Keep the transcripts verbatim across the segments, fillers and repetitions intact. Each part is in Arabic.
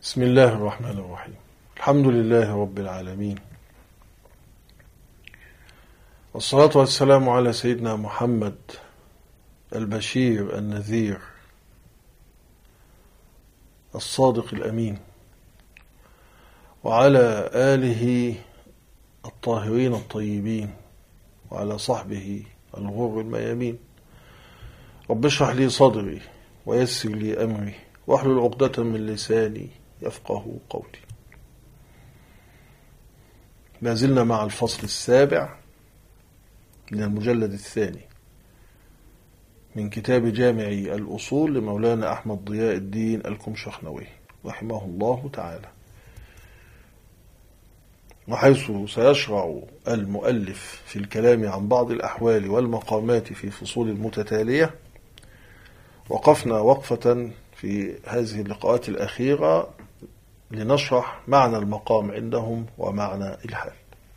بسم الله الرحمن الرحيم. الحمد لله رب العالمين، والصلاة والسلام على سيدنا محمد البشير النذير الصادق الأمين، وعلى آله الطاهرين الطيبين، وعلى صحبه الغر الميامين. رب اشرح لي صدري ويسر لي أمري واحلل عقدة من لساني يفقه قولي. ما زلنا مع الفصل السابع من المجلد الثاني من كتاب جامع الأصول لمولانا أحمد ضياء الدين الكمشخنوي رحمه الله تعالى، وحيث سيشرع المؤلف في الكلام عن بعض الأحوال والمقامات في فصول متتالية. وقفنا وقفة في هذه اللقاءات الأخيرة لنشرح معنى المقام عندهم ومعنى الحال،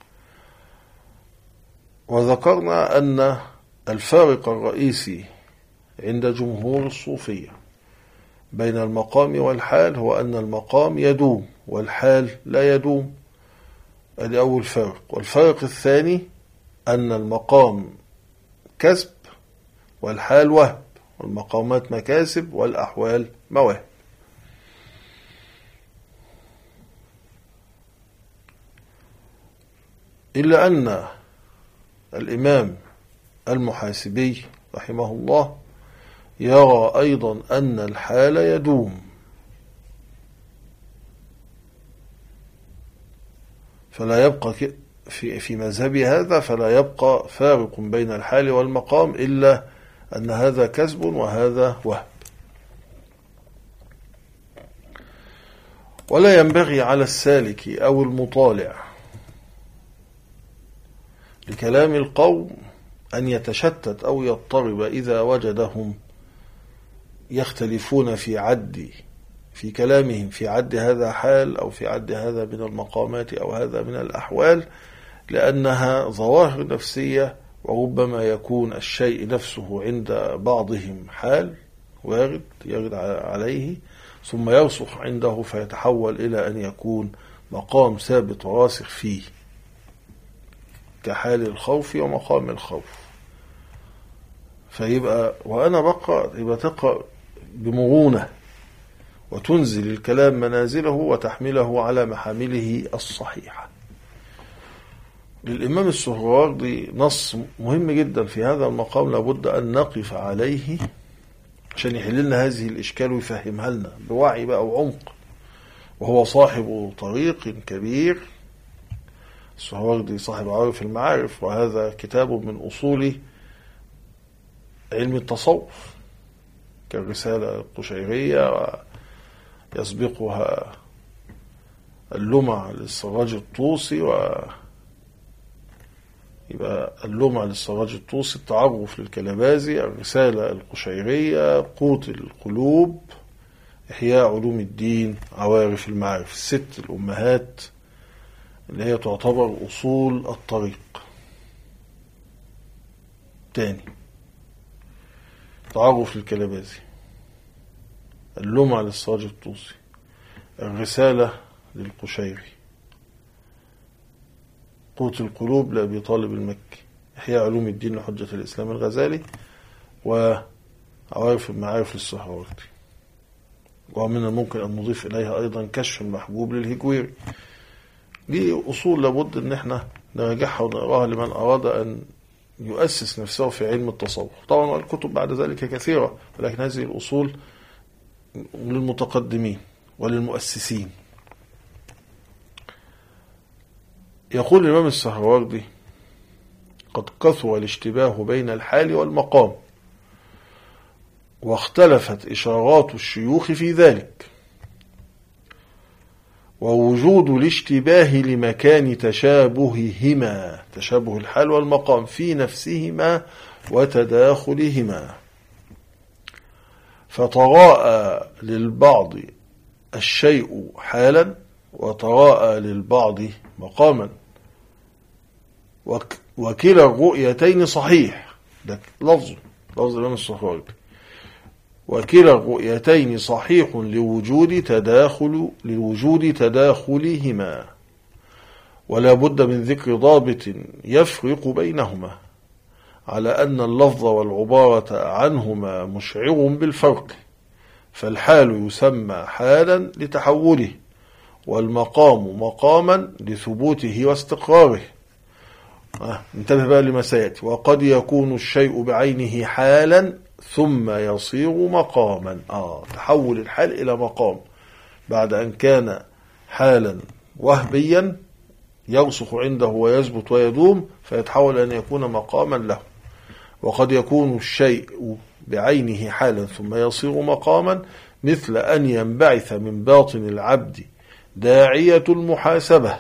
وذكرنا أن الفارق الرئيسي عند جمهور الصوفية بين المقام والحال هو أن المقام يدوم والحال لا يدوم. هذا أول فرق. والفرق الثاني أن المقام كسب والحال وهب، والمقامات مكاسب والأحوال مواهب. إلا أن الإمام المحاسبي رحمه الله يرى أيضا أن الحال يدوم، فلا يبقى في في مذهب هذا فلا يبقى فارق بين الحال والمقام إلا أن هذا كسب وهذا وهب. ولا ينبغي على السالك أو المطالع لكلام القوم أن يتشتت أو يضطرب إذا وجدهم يختلفون في عد في كلامهم في عد هذا حال أو في عد هذا من المقامات أو هذا من الأحوال، لأنها ظواهر نفسية، وربما يكون الشيء نفسه عند بعضهم حال وارد يرد عليه ثم يرسخ عنده فيتحول إلى أن يكون مقام ثابت وراسخ فيه، كحال الخوف ومقام الخوف. فيبقى وأنا بقرأ يبقى تقرأ بمرونة وتنزل الكلام منازله وتحمله على محامله الصحيحة. للإمام السهروردي نص مهم جدا في هذا المقام لابد أن نقف عليه عشان يحل لنا هذه الإشكال ويفهمها لنا بوعي بقى وعمق، وهو صاحب طريق كبير. السهروردي صاحب عارف المعارف، وهذا كتاب من أصول علم التصوف كالرسالة القشيرية، ويسبقها اللمع للسراج الطوسي، ويبقى اللمع للسراج الطوسي التعرف للكلبازي، الرسالة القشيرية، قوت القلوب، إحياء علوم الدين، عوارف المعارف، الست الأمهات اللي هي تعتبر أصول الطريق. تاني، تعرف للكلبازي، اللمع للسراج الطوسي، الرسالة للقشيري، قوت القلوب لأبي طالب المكي، إحياء علوم الدين لحجة الإسلام الغزالي، وعوارف المعارف للسهروردي. ومن الممكن أن نضيف إليها أيضا كشف المحبوب للهجويري. دي أصول لابد أن احنا نراجعها ونقراها لمن أراد أن يؤسس نفسه في علم التصوف. طبعا الكتب بعد ذلك كثيرة، ولكن هذه الأصول للمتقدمين وللمؤسسين. يقول الإمام السهروردي: قد كثر الاشتباه بين الحال والمقام، واختلفت إشارات الشيوخ في ذلك، ووجود الاشتباه لمكان تشابههما، تشابه الحال والمقام في نفسهما وتداخلهما، فتراءى للبعض الشيء حالا وتراءى للبعض مقاما، وكلا الرؤيتين صحيح. ده لفظ لفظ الإمام السهروردي. وكلا الرؤيتين صحيح لوجود تداخل لوجود تداخلهما، ولا بد من ذكر ضابط يفرق بينهما، على أن اللفظ والعبارة عنهما مشعر بالفرق، فالحال يسمى حالا لتحوله، والمقام مقاما لثبوته واستقراره. آه. انتبه بقى لما سيأتي. وقد يكون الشيء بعينه حالا ثم يصير مقاما. آه. تحول الحال إلى مقام بعد أن كان حالا وهبيا يرسخ عنده ويثبت ويدوم، فيتحول أن يكون مقاما له. وقد يكون الشيء بعينه حالا ثم يصير مقاما، مثل أن ينبعث من باطن العبد داعية المحاسبة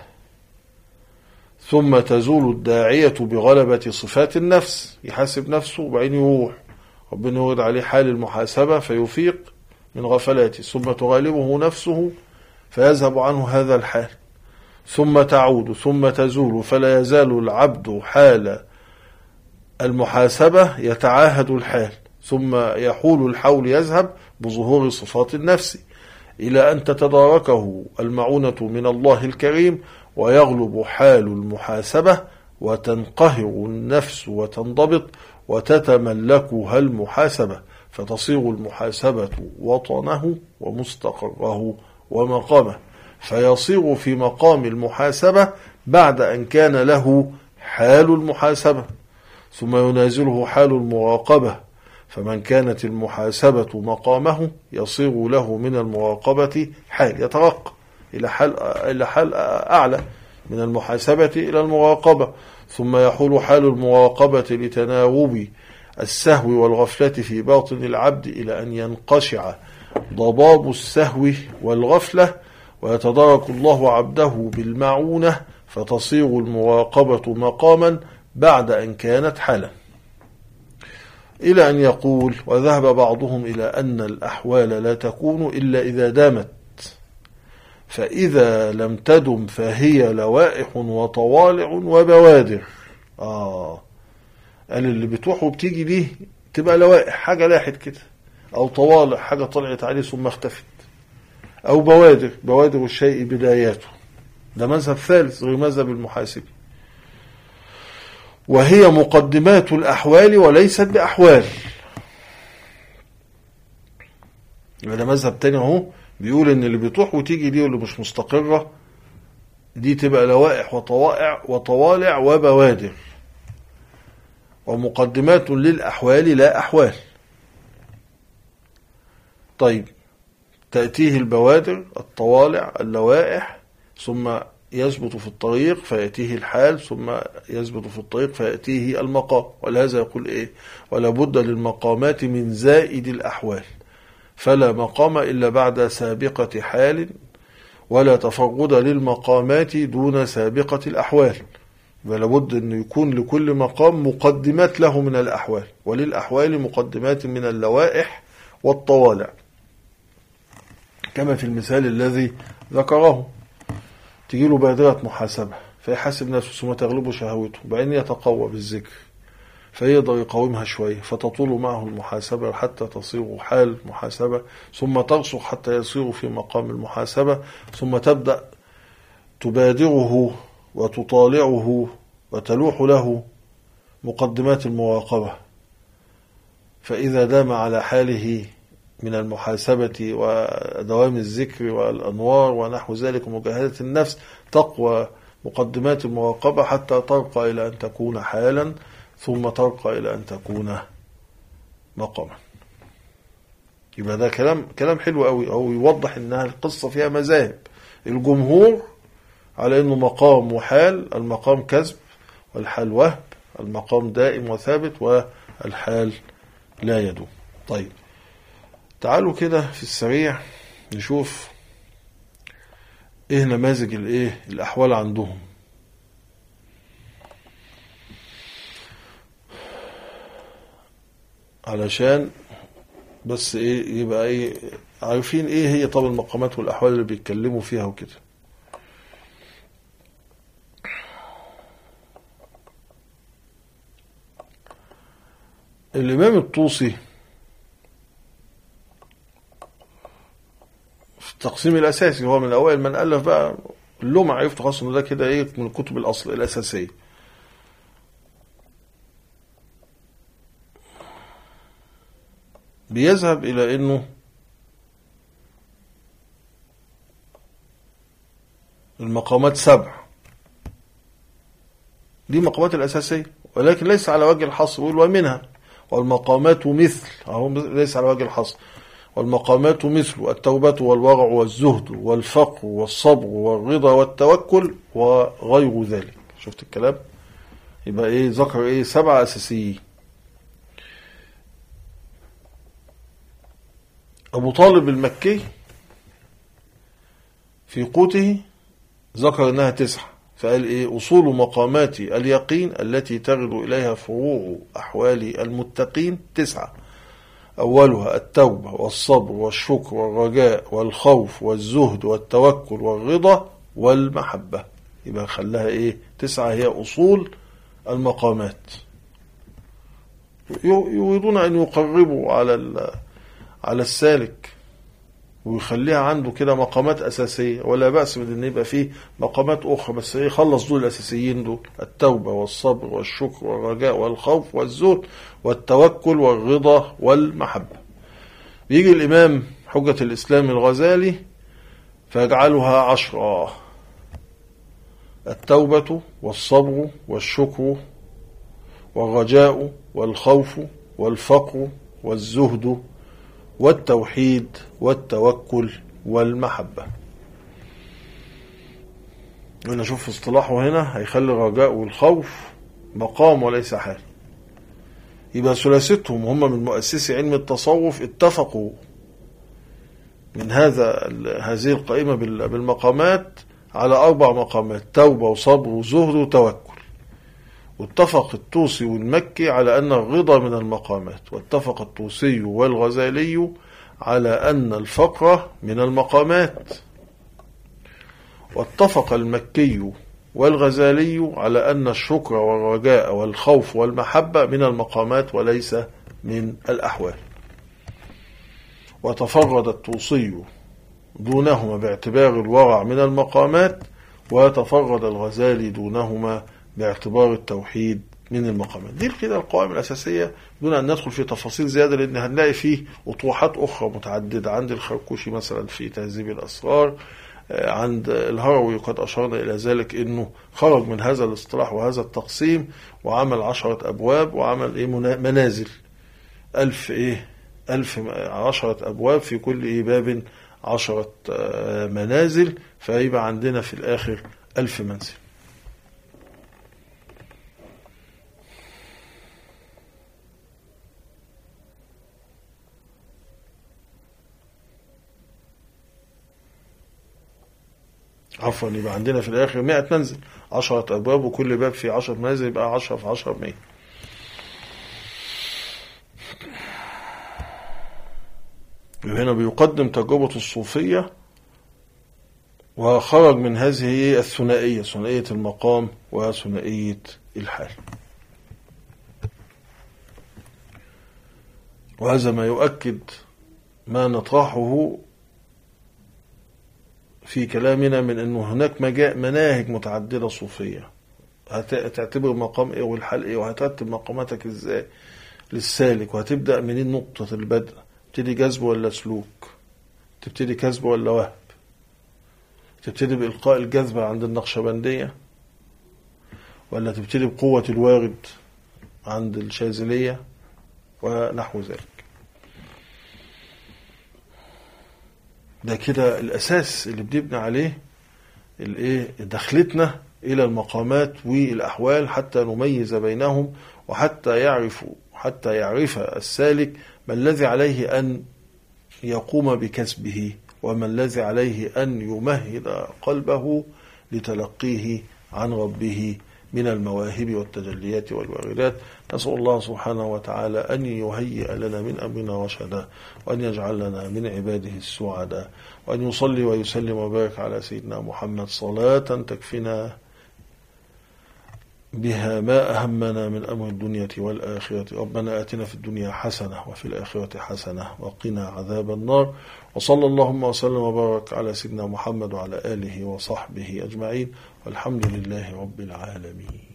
ثم تزول الداعية بغلبة صفات النفس، يحاسب نفسه وبعدين يروح ربنا يورد عليه حال المحاسبة فيفيق من غفلاته، ثم تغالبه نفسه فيذهب عنه هذا الحال، ثم تعود ثم تزول، فلا يزال العبد حال المحاسبة يتعاهد الحال، ثم يحول الحول يذهب بظهور صفات النفس، إلى أن تتداركه المعونة من الله الكريم ويغلب حال المحاسبة وتنقهر النفس وتنضبط وتتملكها المحاسبة، فتصير المحاسبة وطنه ومستقره ومقامه، فيصير في مقام المحاسبة بعد أن كان له حال المحاسبة، ثم ينازله حال المراقبة، فمن كانت المحاسبة مقامه يصير له من المراقبة حال، يترقى إلى حال, إلى حال أعلى من المحاسبة إلى المراقبة، ثم يحول حال المراقبة لتناوب السهو والغفلة في باطن العبد إلى أن ينقشع ضباب السهو والغفلة، ويتدارك الله عبده بالمعونة، فتصير المراقبة مقاما بعد أن كانت حالا. إلى أن يقول: وذهب بعضهم إلى أن الأحوال لا تكون إلا إذا دامت، فإذا لم تدم فهي لوائح وطوالع وبوادر. آه قال اللي بتروح وبتيجي دي تبقى لوائح، حاجة لاحت كده، أو طوالع، حاجة طلعت عليه ثم اختفت، أو بوادر، بوادر الشيء بداياته. ده مذهب ثالث غير مذهب المحاسب، وهي مقدمات الأحوال وليست بأحوال. يبقى ده مذهب تاني اهو، بيقول ان اللي بتروح وتيجي دي واللي مش مستقرة دي تبقى لوائح وطوائع وطوالع وبوادر، ومقدمات للأحوال لا أحوال. طيب، تأتيه البوادر الطوالع اللوائح، ثم يثبت في الطريق فيأتيه الحال، ثم يثبت في الطريق فيأتيه المقام. ولهذا يقول إيه: ولا بد للمقامات من زائد الأحوال، فلا مقام إلا بعد سابقة حال، ولا تفرد للمقامات دون سابقة الأحوال. ولا بد أن يكون لكل مقام مقدمات له من الأحوال، وللأحوال مقدمات من اللوائح والطوالع، كما في المثال الذي ذكره. تجيله بادرة محاسبة فيحاسب نفسه، ثم تغلبه شهوته، وبعدين يتقوى بالذكر فيقدر يقاومها شوية، فتطول معه المحاسبة حتى تصير حال محاسبة، ثم ترسخ حتى يصير في مقام المحاسبة، ثم تبدأ تبادره وتطالعه وتلوح له مقدمات المراقبة، فإذا دام على حاله من المحاسبة ودوام الذكر والأنوار ونحو ذلك ومجاهدة النفس، تقوى مقدمات المراقبة حتى ترقى إلى أن تكون حالا، ثم ترقى إلى أن تكون مقاما. يبقى ده كلام كلام حلو قوي، أو يوضح أنها القصة فيها مذاهب. الجمهور على أنه مقام وحال، المقام كذب والحال وهب، المقام دائم وثابت والحال لا يدوم. طيب، تعالوا كده في السريع نشوف ايه نماذج الايه الاحوال عندهم. علشان بس ايه يبقى ايه عارفين ايه هي طب المقامات والاحوال اللي بيتكلموا فيها وكده. الامام الطوسي التقسيم الأساسي هو من أوائل من ألف بقى اللمع، عرفت خاصة إنه ده كده إيه من الكتب الأصل الأساسية. بيذهب إلى إنه المقامات سبع، دي مقامات الأساسية، ولكن ليس على وجه الحصر. يقول ومنها والمقامات مثل، أهو ليس على وجه الحصر، والمقامات مثل التوبة والورع والزهد والفقر والصبر والرضا والتوكل وغير ذلك. شفت الكلام؟ يبقى إيه ذكر إيه سبعة أساسيين. أبو طالب المكي في قوته ذكر أنها تسعة، فقال إيه أصول مقامات اليقين التي ترد إليها فروع أحوال المتقين تسعة، أولها التوبة والصبر والشكر والرجاء والخوف والزهد والتوكل والرضا والمحبة. يبقى خلاها إيه تسعة هي أصول المقامات. يريدون أن يقربوا على على السالك ويخليها عنده كده مقامات أساسية، ولا بأس من أن يبقى فيه مقامات أخرى، بس إيه خلص دول الأساسيين دول، التوبة والصبر والشكر والرجاء والخوف والزهد والتوكل والرضا والمحبة. بيجي الإمام حجة الإسلام الغزالي فيجعلها عشرة: التوبة والصبر والشكر والرجاء والخوف والفقر والزهد والتوحيد والتوكل والمحبة. أنا أشوف في اصطلاحه هنا هيخلي الرجاء والخوف مقام وليس حال. يبقى ثلاثتهم هم من مؤسسي علم التصوف اتفقوا من هذا هذه القائمة بالمقامات على أربع مقامات: توبة وصبر وزهد وتوكل. واتفق الطوسي والمكي على أن الرضا من المقامات، واتفق الطوسي والغزالي على أن الفقر من المقامات، واتفق المكي والغزالي على أن الشكر والرجاء والخوف والمحبة من المقامات وليس من الأحوال. وتفرد الطوسي دونهما باعتبار الورع من المقامات، وتفرد الغزالي دونهما باعتبار التوحيد من المقامات. دي كده القوائم الأساسية دون أن ندخل في تفاصيل زيادة، لأن هنلاقي فيه أطروحات أخرى متعددة. عند الخرقوشي مثلا في تهذيب الأسرار، عند الهروي قد أشرنا إلى ذلك أنه خرج من هذا الاصطلاح وهذا التقسيم وعمل عشرة أبواب، وعمل إيه منازل ألف إيه ألف عشرة أبواب، في كل إيه باب عشرة منازل، فيبقى عندنا في الآخر ألف منزل. عفوا يبقى عندنا في الآخر مئة منزل، عشرة أبواب وكل باب فيه عشرة منازل، يبقى عشرة في عشرة مئة. هنا بيقدم تجربة الصوفية، وخرج من هذه الثنائية، ثنائية المقام وثنائية الحال. وهذا ما يؤكد ما نطرحه في كلامنا من أنه هناك مناهج متعددة صوفية. هتعتبر مقام إيه والحال إيه، وهترتب مقاماتك إزاي للسالك، وهتبدأ منين نقطة البدء، تبتدي جذب ولا سلوك، تبتدي كسب ولا وهب، تبتدي بإلقاء الجذب عند النقشبندية، ولا تبتدي بقوة الوارد عند الشاذلية ونحو ذلك. ده كده الأساس اللي بنبني عليه الايه دخلتنا إلى المقامات والأحوال، حتى نميز بينهم، وحتى يعرفوا حتى يعرف السالك ما الذي عليه أن يقوم بكسبه، وما الذي عليه أن يمهد قلبه لتلقيه عن ربه من المواهب والتجليات والواردات. نسأل الله سبحانه وتعالى أن يهيئ لنا من أمرنا رشدا، وأن يجعل لنا من عباده السعداء، وأن يصلي ويسلم وبارك على سيدنا محمد صلاة تكفينا بها ما أهمنا من أمر الدنيا والآخرة. ربنا آتنا في الدنيا حسنة وفي الآخرة حسنة وقنا عذاب النار. وصلى اللهم وسلم وبارك على سيدنا محمد وعلى آله وصحبه أجمعين، والحمد لله رب العالمين.